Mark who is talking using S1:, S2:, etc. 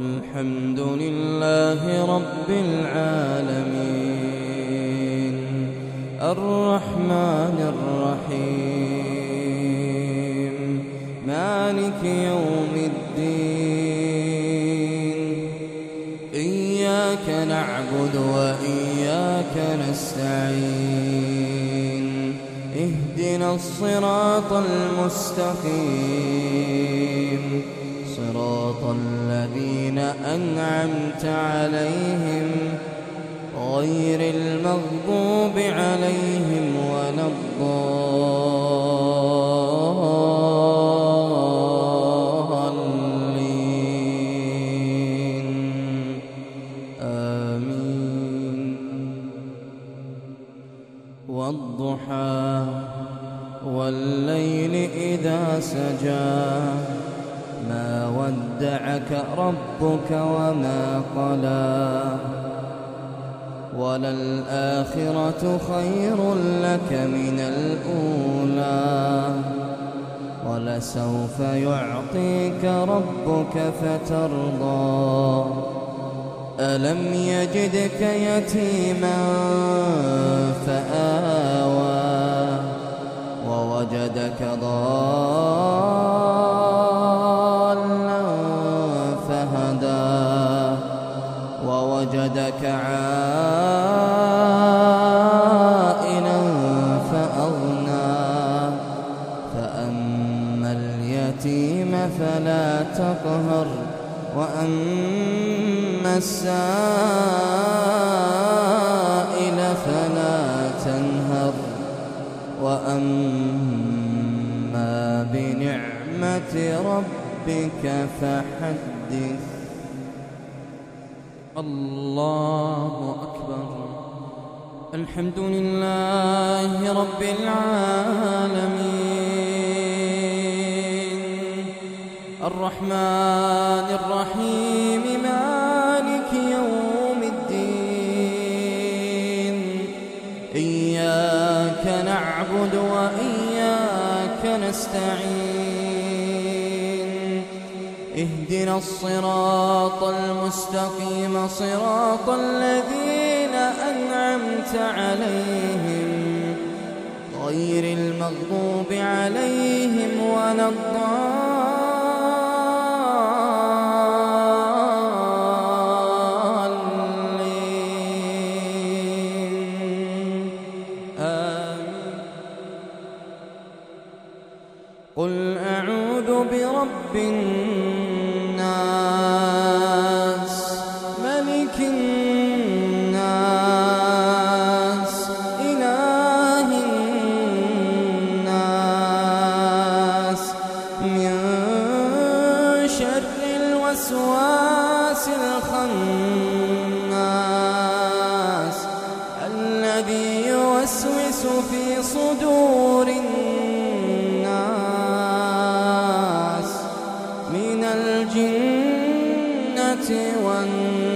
S1: الحمد لله رب العالمين الرحمن الرحيم مالك يوم الدين إياك نعبد وإياك نستعين اهدنا الصراط المستقيم صراط الذين أنعمت عليهم غير المغضوب عليهم ولا الضالين آمين. والضحى والليل إذا سجى ما ودعك ربك وما قلى وللآخرة خير لك من الأولى ولسوف يعطيك ربك فترضى ألم يجدك يتيما فآوى ووجدك ضالا فهدى ووجدك عائلا فأغنى فأما اليتيم فلا تقهر وأما السائل فلا تنهر وأما بنعمة ربك فحدث. الله أكبر. الحمد لله رب العالمين الرحمن الرحيم مالك يوم الدين إياك نعبد وإياك نستعين اهدنا الصراط المستقيم صراط الذين أنعمت عليهم غير المغضوب عليهم ولا الضالين آمين. قل أعوذ برب الناس ملك الناس إله الناس من شر الوسواس الخناس الذي يوسوس في صدور الناس من الجنة والناس